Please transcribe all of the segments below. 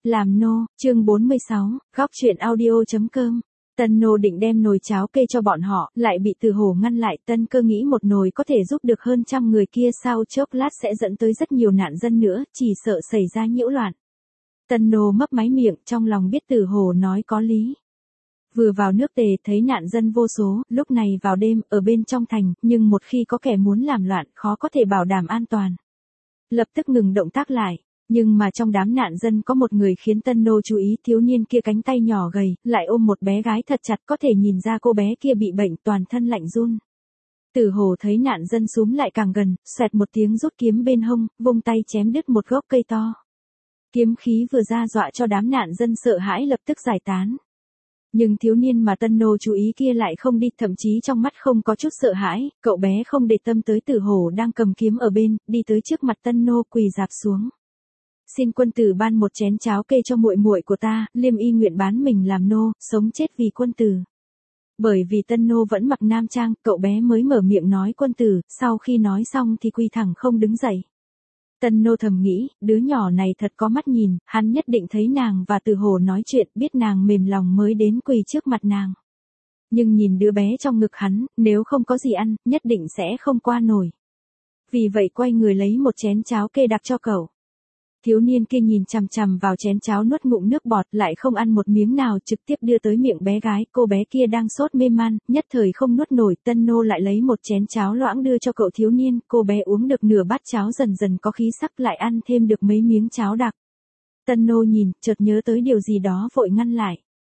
Làm nô, chương 46, góc truyện audio.com. Tân nô định đem nồi cháo kê cho bọn họ, lại bị Từ Hổ ngăn lại. Tân cơ nghĩ một nồi có thể giúp được hơn trăm người kia, sau chốc lát sẽ dẫn tới rất nhiều nạn dân nữa, chỉ sợ xảy ra nhiễu loạn. Tân nô mấp máy miệng, trong lòng biết Từ Hổ nói có lý. Vừa vào nước Tề thấy nạn dân vô số, lúc này vào đêm, ở bên trong thành, nhưng một khi có kẻ muốn làm loạn, khó có thể bảo đảm an toàn. Lập tức ngừng động tác lại. Nhưng mà trong đám nạn dân có một người khiến Tân nô chú ý, thiếu niên kia cánh tay nhỏ gầy, lại ôm một bé gái thật chặt, có thể nhìn ra cô bé kia bị bệnh, toàn thân lạnh run. Từ Hổ thấy nạn dân xúm lại càng gần, xoẹt một tiếng rút kiếm bên hông, vung tay chém đứt một gốc cây to. Kiếm khí vừa ra dọa cho đám nạn dân sợ hãi lập tức giải tán. Nhưng thiếu niên mà Tân nô chú ý kia lại không đi, thậm chí trong mắt không có chút sợ hãi, cậu bé không để tâm tới Từ Hổ đang cầm kiếm ở bên, đi tới trước mặt Tân nô quỳ rạp xuống. Xin quân tử ban một chén cháo kê cho muội muội của ta, Liêm Y nguyện bán mình làm nô, sống chết vì quân tử. Bởi vì Tân nô vẫn mặc nam trang, cậu bé mới mở miệng nói quân tử, sau khi nói xong thì quỳ thẳng không đứng dậy. Tân nô thầm nghĩ, đứa nhỏ này thật có mắt nhìn, hắn nhất định thấy nàng và Từ Hổ nói chuyện, biết nàng mềm lòng mới đến quỳ trước mặt nàng. Nhưng nhìn đứa bé trong ngực hắn, nếu không có gì ăn, nhất định sẽ không qua nổi. Vì vậy quay người lấy một chén cháo kê đặt cho cậu. Thiếu niên kia nhìn chằm chằm vào chén cháo, nuốt ngụm nước bọt, lại không ăn một miếng nào, trực tiếp đưa tới miệng bé gái. Cô bé kia đang sốt mê man, nhất thời không nuốt nổi. Tân nô lại lấy một chén cháo loãng đưa cho cậu thiếu niên, cô bé uống được nửa bát cháo dần dần có khí sắc, lại ăn thêm được mấy miếng cháo đặc. Tân nô nhìn, chợt nhớ tới điều gì đó vội ngăn lại.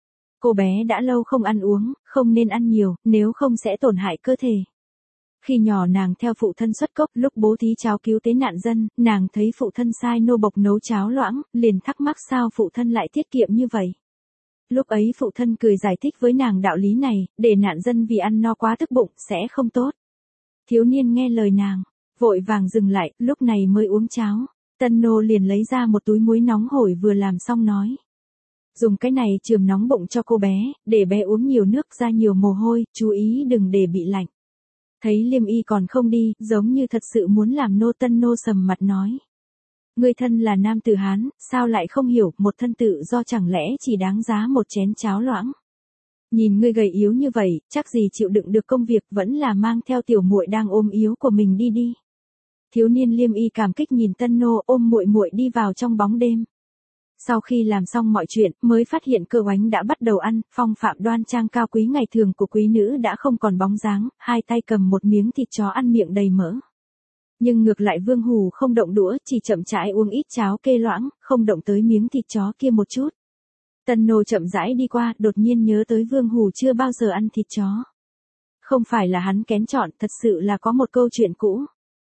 Cô bé đã lâu không ăn uống, không nên ăn nhiều, nếu không sẽ tổn hại cơ thể. Khi nhỏ nàng theo phụ thân xuất cốc, lúc bố thí cháo cứu tế nạn dân, nàng thấy phụ thân sai nô bộc nấu cháo loãng, liền thắc mắc sao phụ thân lại tiết kiệm như vậy. Lúc ấy phụ thân cười giải thích với nàng đạo lý này, để nạn dân vì ăn no quá tức bụng, sẽ không tốt. Thiếu niên nghe lời nàng, vội vàng dừng lại, lúc này mới uống cháo. Tân nô liền lấy ra một túi muối nóng hổi vừa làm xong nói. Dùng cái này chườm nóng bụng cho cô bé, để bé uống nhiều nước ra nhiều mồ hôi, chú ý đừng để bị lạnh. Thấy Liêm Y còn không đi, giống như thật sự muốn làm nô. Tân nô sầm mặt nói. Ngươi thân là nam tử Hán, sao lại không hiểu, một thân tự do chẳng lẽ chỉ đáng giá một chén cháo loãng. Nhìn ngươi gầy yếu như vậy, chắc gì chịu đựng được công việc, vẫn là mang theo tiểu muội đang ôm yếu của mình đi đi. Thiếu niên Liêm Y cảm kích nhìn Tân nô, ôm muội muội đi vào trong bóng đêm. Sau khi làm xong mọi chuyện, mới phát hiện Cơ Oánh đã bắt đầu ăn, phong phạm đoan trang cao quý ngày thường của quý nữ đã không còn bóng dáng, hai tay cầm một miếng thịt chó ăn miệng đầy mỡ. Nhưng ngược lại Vương Hù không động đũa, chỉ chậm rãi uống ít cháo kê loãng, không động tới miếng thịt chó kia một chút. Tân nô chậm rãi đi qua, đột nhiên nhớ tới Vương Hù chưa bao giờ ăn thịt chó. Không phải là hắn kén chọn, thật sự là có một câu chuyện cũ.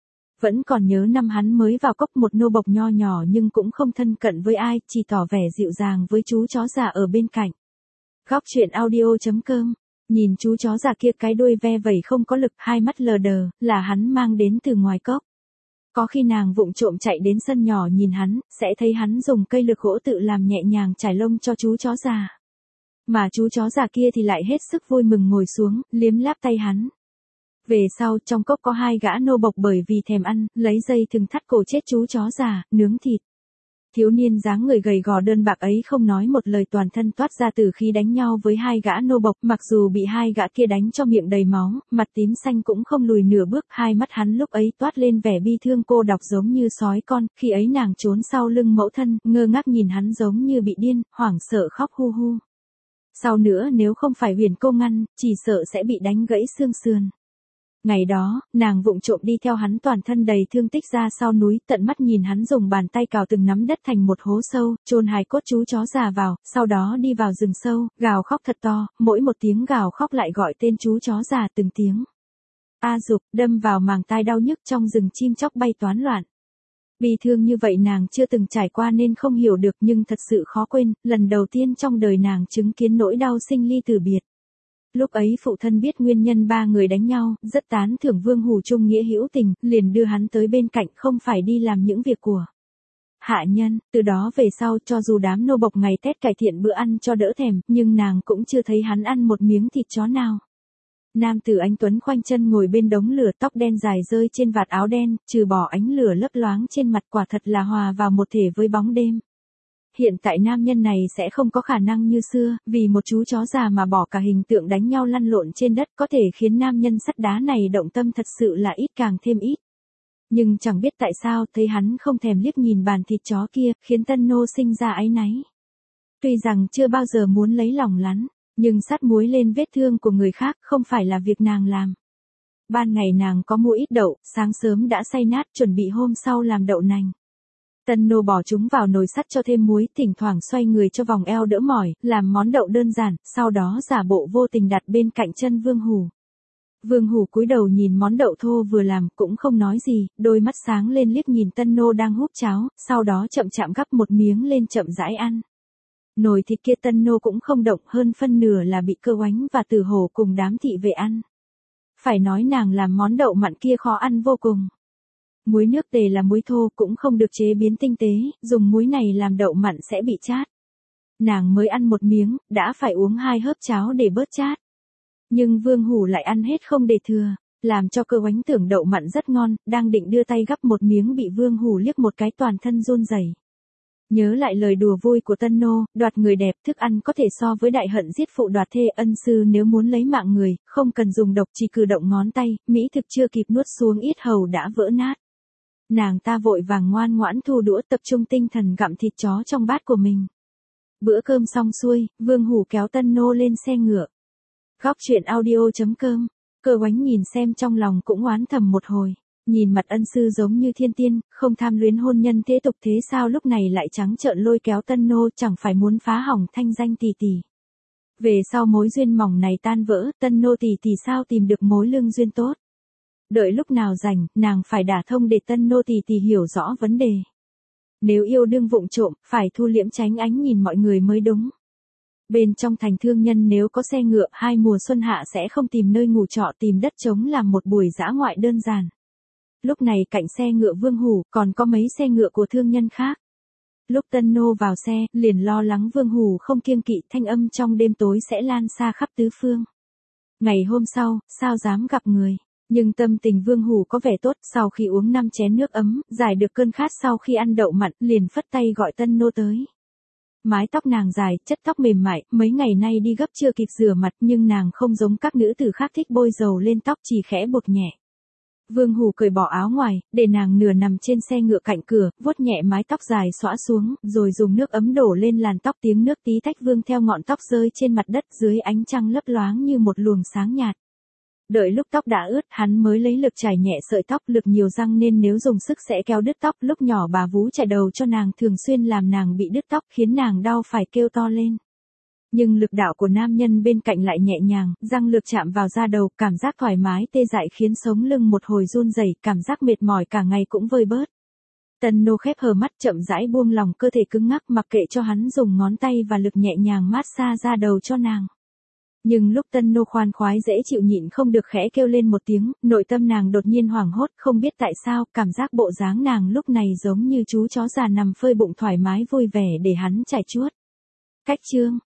Vẫn còn nhớ năm hắn mới vào cốc, một nô bộc nho nhỏ nhưng cũng không thân cận với ai, chỉ tỏ vẻ dịu dàng với chú chó già ở bên cạnh. Góc truyện audio.com. Nhìn chú chó già kia cái đuôi ve vẩy không có lực, hai mắt lờ đờ, là hắn mang đến từ ngoài cốc. Có khi nàng vụng trộm chạy đến sân nhỏ nhìn hắn, sẽ thấy hắn dùng cây lược gỗ tự làm nhẹ nhàng trải lông cho chú chó già. Mà chú chó già kia thì lại hết sức vui mừng ngồi xuống, liếm láp tay hắn. Về sau trong cốc có hai gã nô bộc bởi vì thèm ăn, lấy dây thừng thắt cổ chết chú chó già, nướng thịt. Thiếu niên dáng người gầy gò đơn bạc ấy không nói một lời, toàn thân toát ra từ khí đánh nhau với hai gã nô bộc, mặc dù bị hai gã kia đánh cho miệng đầy máu, mặt tím xanh cũng không lùi nửa bước, hai mắt hắn lúc ấy toát lên vẻ bi thương cô độc giống như sói con, khi ấy nàng trốn sau lưng mẫu thân, ngơ ngác nhìn hắn giống như bị điên, hoảng sợ khóc hu hu. Sau nữa nếu không phải Huyền cô ngăn, chỉ sợ sẽ bị đánh gãy xương sườn. Ngày đó, nàng vụng trộm đi theo hắn toàn thân đầy thương tích ra sau núi, tận mắt nhìn hắn dùng bàn tay cào từng nắm đất thành một hố sâu, chôn hài cốt chú chó già vào, sau đó đi vào rừng sâu, gào khóc thật to, mỗi một tiếng gào khóc lại gọi tên chú chó già từng tiếng. A dục, đâm vào màng tai đau nhức, trong rừng chim chóc bay toán loạn. Bi thương như vậy nàng chưa từng trải qua nên không hiểu được, nhưng thật sự khó quên, lần đầu tiên trong đời nàng chứng kiến nỗi đau sinh ly tử biệt. Lúc ấy phụ thân biết nguyên nhân ba người đánh nhau, rất tán thưởng Vương Hù trung nghĩa hữu tình, liền đưa hắn tới bên cạnh, không phải đi làm những việc của hạ nhân. Từ đó về sau, cho dù đám nô bộc ngày Tết cải thiện bữa ăn cho đỡ thèm, nhưng nàng cũng chưa thấy hắn ăn một miếng thịt chó nào. Nam tử anh tuấn khoanh chân ngồi bên đống lửa, tóc đen dài rơi trên vạt áo đen, trừ bỏ ánh lửa lấp loáng trên mặt, quả thật là hòa vào một thể với bóng đêm. hiện tại nam nhân này sẽ không có khả năng như xưa, vì một chú chó già mà bỏ cả hình tượng đánh nhau lăn lộn trên đất có thể khiến nam nhân sắt đá này động tâm thật sự là ít càng thêm ít. Nhưng chẳng biết tại sao thấy hắn không thèm liếc nhìn bàn thịt chó kia, khiến Tân Nô sinh ra áy náy. Tuy rằng chưa bao giờ muốn lấy lòng lắn, nhưng sắt muối lên vết thương của người khác không phải là việc nàng làm. Ban ngày nàng có mua ít đậu, sáng sớm đã xay nát chuẩn bị hôm sau làm đậu nành. Tân Nô bỏ chúng vào nồi sắt cho thêm muối, thỉnh thoảng xoay người cho vòng eo đỡ mỏi, làm món đậu đơn giản, sau đó giả bộ vô tình đặt bên cạnh chân Vương Hủ. Vương Hủ cúi đầu nhìn món đậu thô vừa làm, cũng không nói gì, đôi mắt sáng lên liếc nhìn Tân Nô đang húp cháo, sau đó chậm chạm gắp một miếng lên chậm rãi ăn. Nồi thịt kia Tân Nô cũng không động, hơn phân nửa là bị Cơ Oánh và Tử Hổ cùng đám thị vệ ăn. Phải nói nàng làm món đậu mặn kia khó ăn vô cùng. Muối nước tề là muối thô, cũng không được chế biến tinh tế, dùng muối này làm đậu mặn sẽ bị chát. Nàng mới ăn một miếng, đã phải uống 2 hớp cháo để bớt chát. Nhưng Vương Hủ lại ăn hết không để thừa, làm cho Cơ Oánh tưởng đậu mặn rất ngon, đang định đưa tay gắp một miếng bị Vương Hủ liếc một cái toàn thân run rẩy. Nhớ lại lời đùa vui của Tân Nô, đoạt người đẹp, thức ăn có thể so với đại hận giết phụ đoạt thê, ân sư nếu muốn lấy mạng người, không cần dùng độc, chỉ cử động ngón tay, mỹ thực chưa kịp nuốt xuống yết hầu đã vỡ nát. Nàng ta vội vàng ngoan ngoãn thu đũa, tập trung tinh thần gặm thịt chó trong bát của mình. Bữa cơm xong xuôi, Vương Hủ kéo Tân Nô lên xe ngựa. Góc truyện audio.com. Cơ Oánh nhìn xem trong lòng cũng oán thầm một hồi. Nhìn mặt ân sư giống như thiên tiên, không tham luyến hôn nhân thế tục, thế sao lúc này lại trắng trợn lôi kéo Tân Nô, chẳng phải muốn phá hỏng thanh danh tỷ tỷ. Về sau mối duyên mỏng này tan vỡ, Tân Nô tỷ tỷ sao tìm được mối lương duyên tốt. Đợi lúc nào rảnh, nàng phải đả thông để Tân Nô tỷ tỷ hiểu rõ vấn đề. Nếu yêu đương vụng trộm, phải thu liễm tránh ánh nhìn mọi người mới đúng. Bên trong thành thương nhân nếu có xe ngựa, 2 mùa xuân hạ sẽ không tìm nơi ngủ trọ, tìm đất trống làm một buổi dã ngoại đơn giản. Lúc này cạnh xe ngựa Vương Hủ, còn có mấy xe ngựa của thương nhân khác. Lúc Tân Nô vào xe, liền lo lắng Vương Hủ không kiêng kỵ, thanh âm trong đêm tối sẽ lan xa khắp tứ phương. Ngày hôm sau, sao dám gặp người. Nhưng tâm tình Vương Hủ có vẻ tốt, sau khi uống 5 chén nước ấm, giải được cơn khát sau khi ăn đậu mặn, liền phất tay gọi Tân Nô tới. Mái tóc nàng dài, chất tóc mềm mại, mấy ngày nay đi gấp chưa kịp rửa mặt, nhưng nàng không giống các nữ tử khác thích bôi dầu lên tóc, chỉ khẽ bột nhẹ. Vương Hủ cởi bỏ áo ngoài, để nàng nửa nằm trên xe ngựa cạnh cửa, vuốt nhẹ mái tóc dài xõa xuống, rồi dùng nước ấm đổ lên làn tóc, tiếng nước tí tách vương theo ngọn tóc rơi trên mặt đất dưới ánh trăng lấp loáng như một luồng sáng nhạt. Đợi lúc tóc đã ướt, hắn mới lấy lực chải nhẹ sợi tóc, lực nhiều răng nên nếu dùng sức sẽ kéo đứt tóc. Lúc nhỏ bà vú chải đầu cho nàng thường xuyên làm nàng bị đứt tóc, khiến nàng đau phải kêu to lên. Nhưng lực đạo của nam nhân bên cạnh lại nhẹ nhàng, răng lược chạm vào da đầu, cảm giác thoải mái tê dại khiến sống lưng một hồi run rẩy, cảm giác mệt mỏi cả ngày cũng vơi bớt. Tân Nô khép hờ mắt, chậm rãi buông lòng cơ thể cứng ngắc, mặc kệ cho hắn dùng ngón tay và lực nhẹ nhàng mát xa da đầu cho nàng. Nhưng lúc Tân Nô khoan khoái dễ chịu nhịn không được khẽ kêu lên một tiếng, nội tâm nàng đột nhiên hoảng hốt, không biết tại sao, cảm giác bộ dáng nàng lúc này giống như chú chó già nằm phơi bụng thoải mái vui vẻ để hắn chải chuốt. Cách chương